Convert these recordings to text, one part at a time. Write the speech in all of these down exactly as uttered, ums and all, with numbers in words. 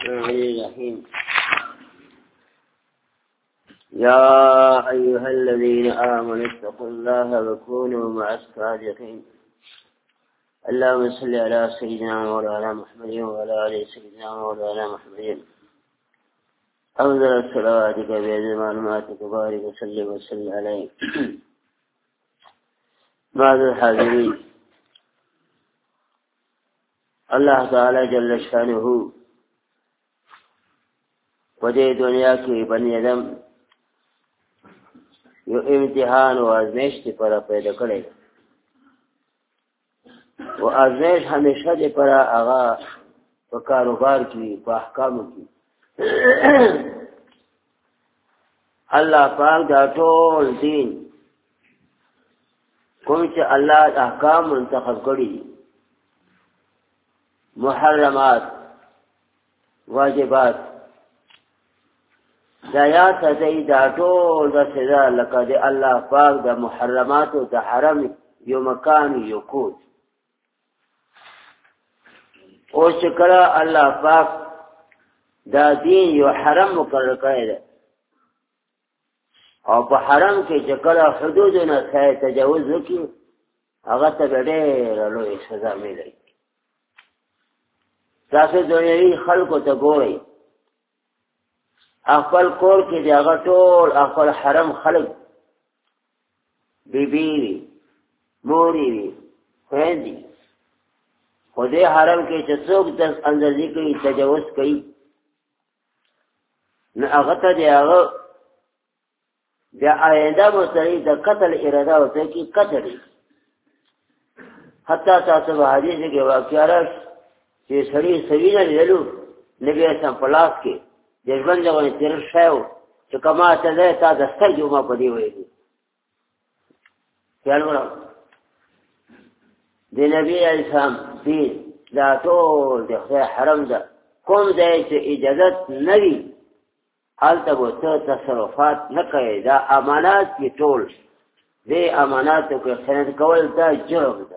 الرحمن الرحيم. يا أيها الذين آمنوا اتقوا الله وكونوا مع الصادقين. اللهم صل على سيدنا مولانا محمد وعلى آل سيدنا مولانا محمد. أفضل صلواتك بيد معلوماتك وبارك وسلم وسلم عليه. بعد الحاضرين، اللہ تعالی جل شانہ پدے دنیا کی بنی آدم یو امتحان و آزمائش پر پیدا کرے وہ آزمائش ہمیشہ دے پر آغا و کاروبار کی و احکام کی. اللہ پاک دا طول دین کونچ اللہ احکام منتخب کری، محرمات واجبات دا یا تدئی دا طول دا سزا لکا دے اللہ پاک دا محرمات و دا حرم یو مکان یو کود. او شکرہ اللہ پاک دا دین یو حرم مقرر کرے دا او پا حرم کے چکرہ حدودنا سائے تجاوز کی اغت بڑیر لوی سزا ملے. تاسو دنیاوی خلقو تا گوئی اخبر کور کی دی اغا طول اخبر حرم خلق بی بیوی موری بی خویندی خودی حرم کی چسوک دست اندازی کئی تجاوز کئی نا اغتا دی اغا دی آئندہ مستری دا قتل ارادہ ہوتا ہے کہ قتلی حتی تاسو حدیث کے واقعہ رش کہ سڑی سوینہ لیلو نبی اسلام پلاس کے جذبن جوانی تیرش شایو چو کما تدے تا دستر جو ما پدی ہوئے گی. خیال مرا دی نبی اسلام دین دا طول دی خدای حرم دا کم دے چو اجازت نبی حال تب وہ تصرفات نکے دا امانات کی طول دی اماناتوں کے خیانت کول دا جرم دا.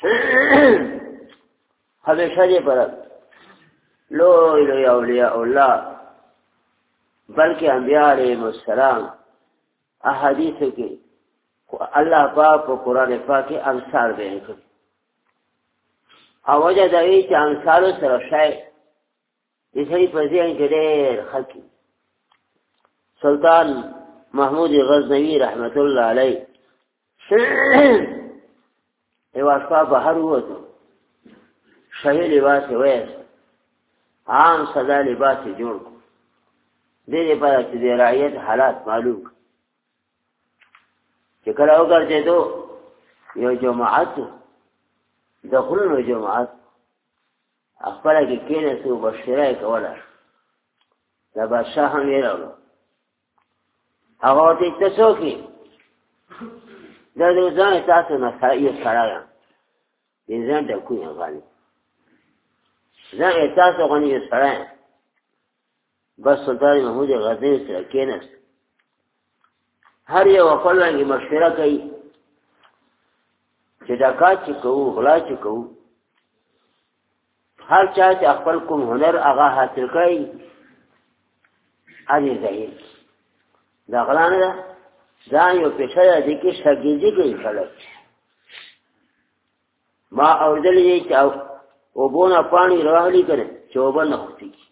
ہمیشہ دے پر لوئی لوئی اولیاء اللہ بلکہ انبیاء علیہ السلام احادیث کے اللہ پاک کو قرآن پاک کے امثال بیان کرے اور وجہ دائی کہ امثالوں سے رشائے اسے پر ذہن کے دیر خلقی. سلطان محمود غزنوی رحمت اللہ علیہ یہ واسطہ بہر ہوا تو شہی لباس ویس عام سزا لباس جوڑ کو دینے پر چیزیں رعیت حالات معلوم کہ کلاو کرتے تو یہ جماعت دخلن و جماعت اخبرہ کی کینے سو بشرائے کولا دا بادشاہ ہم یہ رہو اغاوتی تسو کی دا دوزان تاسو نسائی سراغا انزان دا کوئی غالب زان احساس غنی سرائیں بس سلطان محمود غزنوی سے کینس ہر یہ وقلن کی مشورہ کئی چی ڈاکات چکو غلا چکو ہر چاہتے اخبر کم ہنر آغا حاصل کئی آنی ظہیر دا غلان دا دان یو پیشہ دا دیکی شاگیزی کئی خلق ما اوردل یہ چاہو وہ بونا پانی رواہلی کرے چوبا نہ ہوتی کی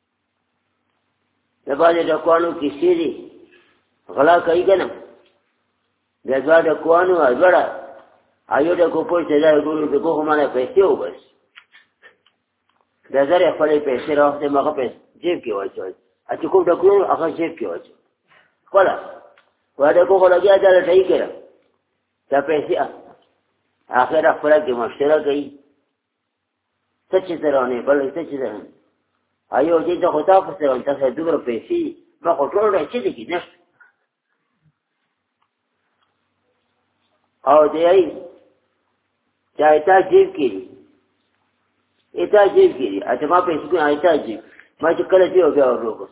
لباز ڈکوانو کی سیدھی غلا کئی گنا جذبا ڈکوانو ازبڑا آئیو ڈکو پوچھ جائے گولو دکو ہمارا پیسے ہو بس نظر اخبری پیسے رہتے مغا پیسے جیب کی واچو اچھا کو ڈکوانو اخر جیب کی واچو کھولا وہ ڈکو کو لگیا جالا ٹھائی کرا تا پیسے آخر اخبرہ کی مشترہ گئی سچی طرح نہیں بلکہ سچی طرح نہیں آئیو جیتا خطا پسر انتا سے دور پیسی ما خطور رہا چی دیکی نشت آو دی آئی چاہ ایتا جیب کی دی ایتا جیب کی دی اچھا ما پیسی کوئی ایتا جیب ما چکل دیو بیا اور روکس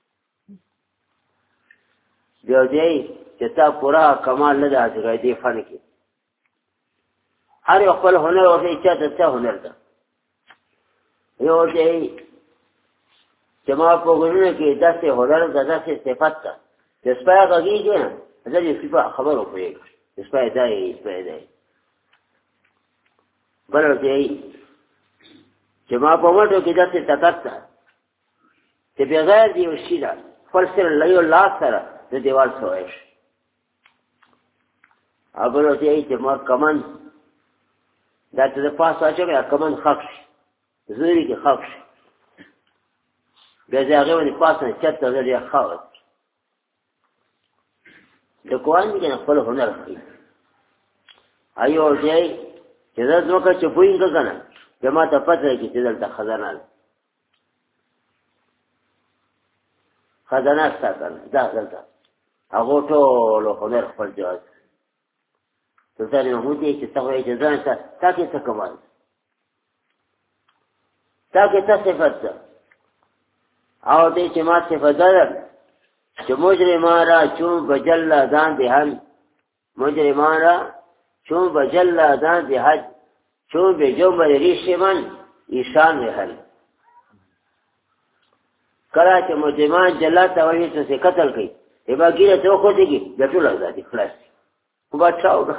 دیو دی آئی چتا پورا کمال لدا سکائی دی فن کی ہر اقبل ہنر اور سے اچھا تتا ہنر دا یو دی چې ما په غوږونو کې داسې هنر ده داسې صفت ده چې سپی غږېږي نه زه دې سپی خبر وپوهېږم چې سپی دا یې سپی دی بل ورته یې چې ما په مټو کې داسې طاقت ده چې بغیر د یو شي نه خپل سر له یو لاس سره د دیوال سوی شي او بل ورته یې چې ما کمن دا ته د پاسه اچوم کمن خښ شي زوري کې خښ شي بیا د هغې باندې پاس نه چت ته زه ډېر ښه د قرآن کې نه خپل هنر ښيي ایو ورته چې زه ځمکه چپوینګ که نه بیا ما ته پته لګي چې دلته خزانه ده خزانه شته که نه دا دلته هغو ټولو هنر خپل جواز سلطان محمود یې چې ته وایې چې ځان ته تا کې څه کمال تا کې څه صفت ده او دې چې ما صفت ده چې مجرمان را چون بجل دان دهن مجرمان را چون بجل دان دهن چون به جنبر ریش من ایشان رهل کله چې مجرمان جلا ته وایي چې قتل کوي ایبا ګیره ته وخوځېږي بیا ټول ازادي خلاص خو بادشاه وکړه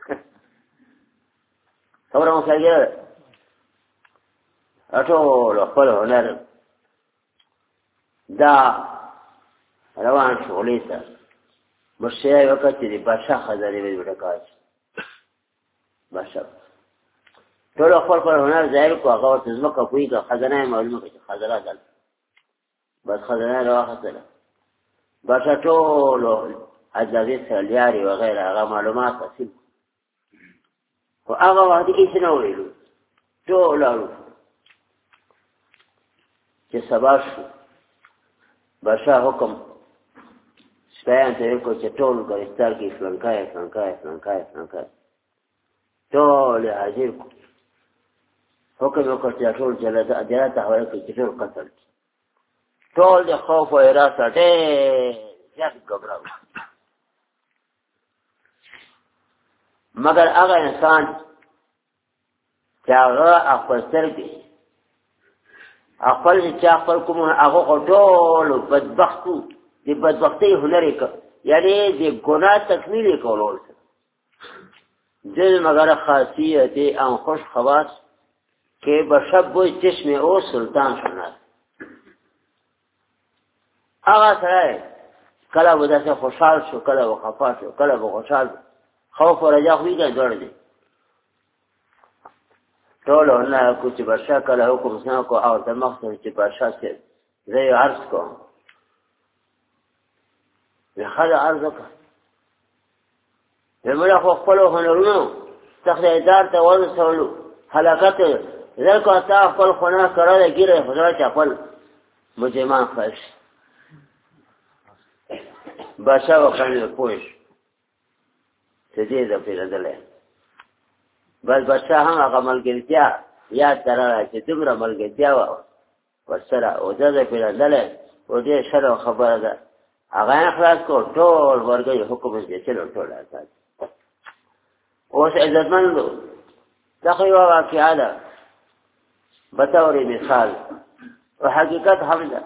خبره مو سړي ټول خپل هنر دا روان شغلې ته مرشد یې وکړ چې د بادشاه خزانې به ډکاوه بادشاه ټول خپل خپل هنر ظاهر کړو هغه ورته ځمکه پوهېږي خزانه یې معلومه کړه چې خزانه دلته بس خزانه یې راواخیستله بادشاه ټولو اجازې سره لیارې وغیره هغه معلومات حاصل خو هغه وخت کې هېڅ نه ویلو ټول لاړو چې سبا شو بادشاه حکم سپیان ته وکړو چې ټول ګرفتار کړي فلانکای فلانکای فلانکای فلانکای ټول یې حاضر کړو حکم یې وکړ چې ټول جنت ته حواله کړي چې ټول قتل کړي ټول د خوف و حراسه ډېر زیات ګبراو مګر هغه انسان چې هغه خپل سترګې خپل چې خپل کومونه هغه خو ټول بدبخت وو د بدبختۍ هنر یې کړ یعنې د ګناه تکمیل یې کولو دل مگر خاصیت آن خوش خواص که به شب چشم او سلطان شناس هغه سره کله به داسې خوشحال شو کله به خفا شو کله به خوشحال خوف و رجا خو یې کنه دواړه دي ټول هنر کو چې بادشاه کله حکم څنګه کو او ته مخته چې بادشاه صاحب زه یې عرض کوم د ښځه عرض وکړه د مړه خو خپلو هنرونو تخریدار ته ورسولو هلاکت زه کو تا خپل هنر کړی ګیره خدای چې خپل مجرمان خلاص بادشاه وکړي پوه شو چې دې ده پیرودلی بس بادشاه هم هغه ملګرتیا یاد ته راغله چې دومره ملګرتیا وه ورسره او ده ده پیرودلی او ډېر ښه خبره ده هغه یې خلاص کړو ټول ورګۍ حکم یې پیچلو ټول آزاد اوس عزتمندو دا خو یوه واقعه ده بطور مثال و حقیقت هم ده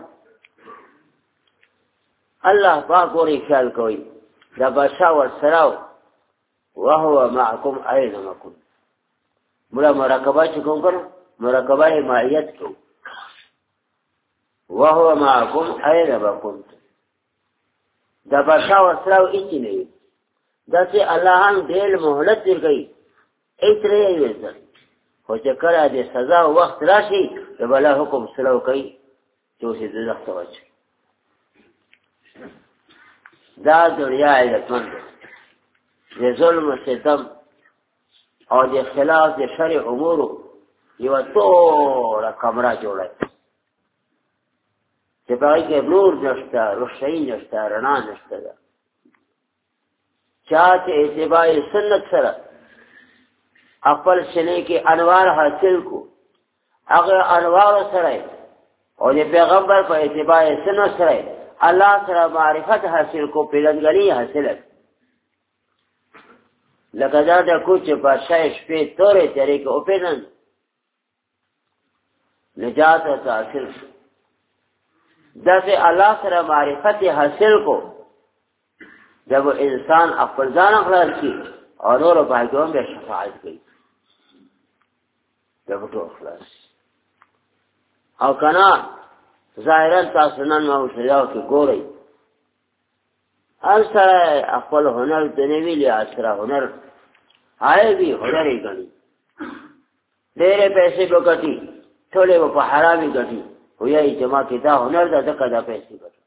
الله پاک ورې خیال کوي دا بادشاه ورسره وهو معكم أينما كنتم ملا مراقبه چې کوم کړو مراقبه معیت کو وهو معكم أينما كنتم دا بادشاه ورسره هیڅ نه وي دا چې الله هم ډېر مهلت درکوي هیڅ نه وي خو چې کله د سزا وخت راشي د بلا حکم سلو کوي چې اوس یې دوزخ ته واچوي دا دنیا عزتمند ده د ظلم و ستم او د خلاف د شرع امورو یوه ټوله کمره جوړه چې په هغې کې نور نشته روښنایي نشته رڼا نشته ده چا چې اتباع سنت سره خپل سینې کې انوار حاصل کو هغه انوارو سره او د پیغمبر په اتباع سنت سره الله سره معرفت حاصل کو پیژندګلوي حاصله لکه دا د کوچ بادشاه شپې تورې تیرې کې وپېژند نجات ورته حاصل شو داسې الله سره معرفت حاصل کو جب انسان خپل ځان خلاص کی او نور په کوم به شفاعت کوي جب ټول خلاص او کنا ظاهرا تاسو نن مو شجاع کې ګورئ هر سره خپل هنر د نوی له سره هنر آئے بھی هنر یې ګڼي ډېرې پیسې به ګټي ټولې به په حرامي ګټي وایي چې ما کې دا هنر ده ځکه دا پیسې ګټي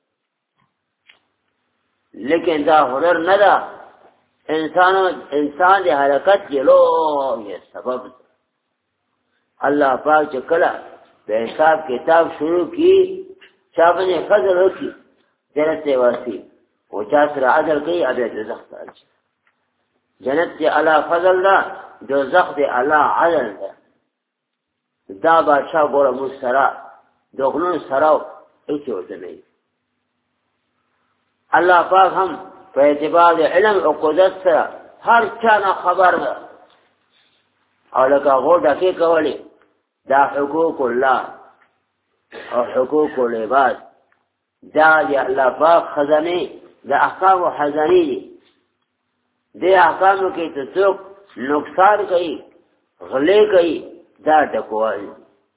لیکن دا هنر نه ده انسان انسان د حرکت کې لوی سبب ده الله پاک چې کله د حساب کتاب شروع کی چا باندې فضل وکړي جنت ته ورسي او چا سره عدل کوي هغه دوزخ ته ځي جنت کې الله فضل ده دوزخ دې الله عدل ده دا بادشاہ ګوره موږ سره دغنون سره هیڅ ورته نه الله پاک هم په اعتبار د علم او قدرت سره هر چا نه خبر ده او لکه غوډه کې کولی دا حقوق الله او حقوق العباد دا دی الله پاک خزانه دا احکام و خزانه دی دی احکامو کې ته څوک نقصان کوي غلې کوي دا ټکوال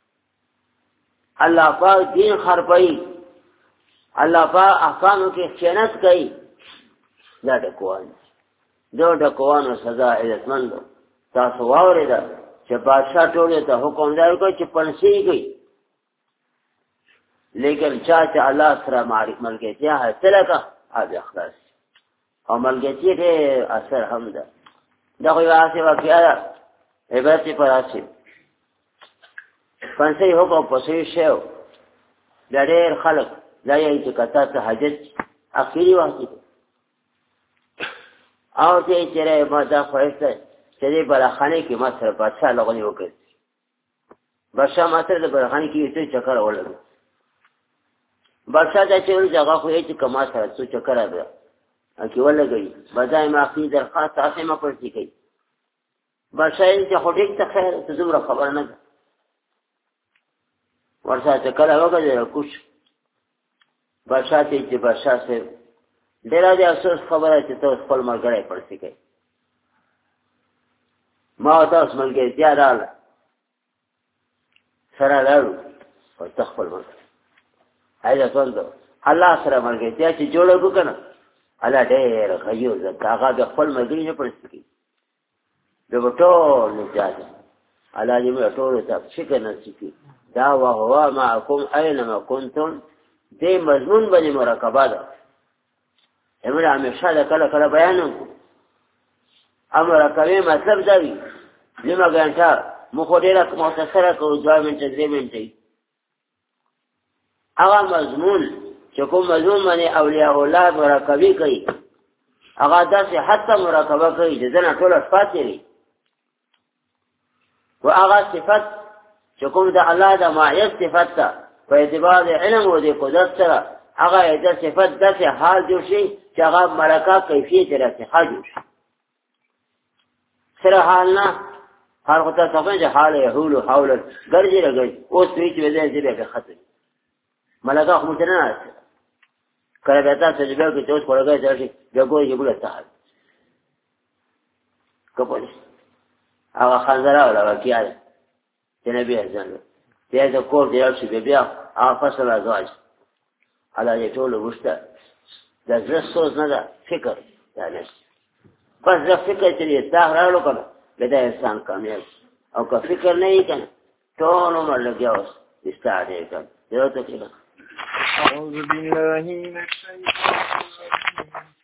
الله پاک دین خرپوي الله پاک احکامو کې خیانت کوي دا ټکوال دو ټکوانو سزا عزتمند تاسو واورېده چې بادشاہ ټول ته حکم دی کوي چې پنسي کوي لیکن چا چې الله سره معرفت ملګرتیا حاصله کا هغه اخلاص او ملګرتیا دې اثر هم ده دا خو یوازې واقعیا ده عبادت پر راشي پنسي حکم پسې شو د ډېر خلک دا یې چې کته ته حاجت اخیری وخت او چې چیرې ما دا خوښته چې دې بلخانه کې ما سره بادشاہ لغونی وکړ بادشاہ ما سره د بلخانه کې څه چکر ولګ بادشاہ دا چې ول ځای خو یې چې کما سره څه چکر راځي اکی ولګي بځای ما خې درخواست تاسو ما پرځي کوي بادشاہ یې چې هټیک ته خیر ته زموږ خبر نه ده ورسره چې کله وګورئ کوش بادشاہ ته چې بادشاہ سره ډېر دې افسوس خبره چې تاسو خپل مرګره پرځي کوي ما تاسو ملګری تیار رااله سره لاړو او تخپل مرګ هاي څنګه الله سره ملګری چې جوړو کو کنه الله ډېر غيو زه هغه د خپل ملګری نه پرستی د وټول نه ځاځي الله دې موږ ټول ته شکر نصیب دا وهو معكم اينما كنتم دې مضمون باندې مراقبه ده امر همیشه کله کله بیانوم امر کوي مطلب دا وي لما غنټه مخ ډېر مختصره کوو دوه منټه درې منټه هغه مضمون چې کوم مضمون باندې اولیاء الله مراقبه کوي هغه داسې حتی مراقبه کوي چې ځنه ټول صفات لري او هغه صفات چې کوم د الله د معیت صفات ته په اعتبار علم او د قدرت سره هغه د صفات داسې حال جوړ شي چې هغه ملکه کیفیت راځي حال جوړ شي سره حال نه هر وخت ته چې حال یحول حول ګرځي راګي اوس دوی چې دې دې به خطر ملکه خو متنه نه کله به تاسو چې به کې اوس ورګه ځي دغه یو بل ته کپوس هغه خنزره ولا کیاله چې نبی اذن دې د کور دی چې بیا هغه فصل ازواج علا یې ټول وشته د زړه سوز نه ده فکر دا نه بس د فکر چې دا راولو کنه دا انسان کامیاب او که فکر نه یې کنه ټول عمر لګیاوس استعاده کوي یو ته أعوذ بالله من الشيطان الرجيم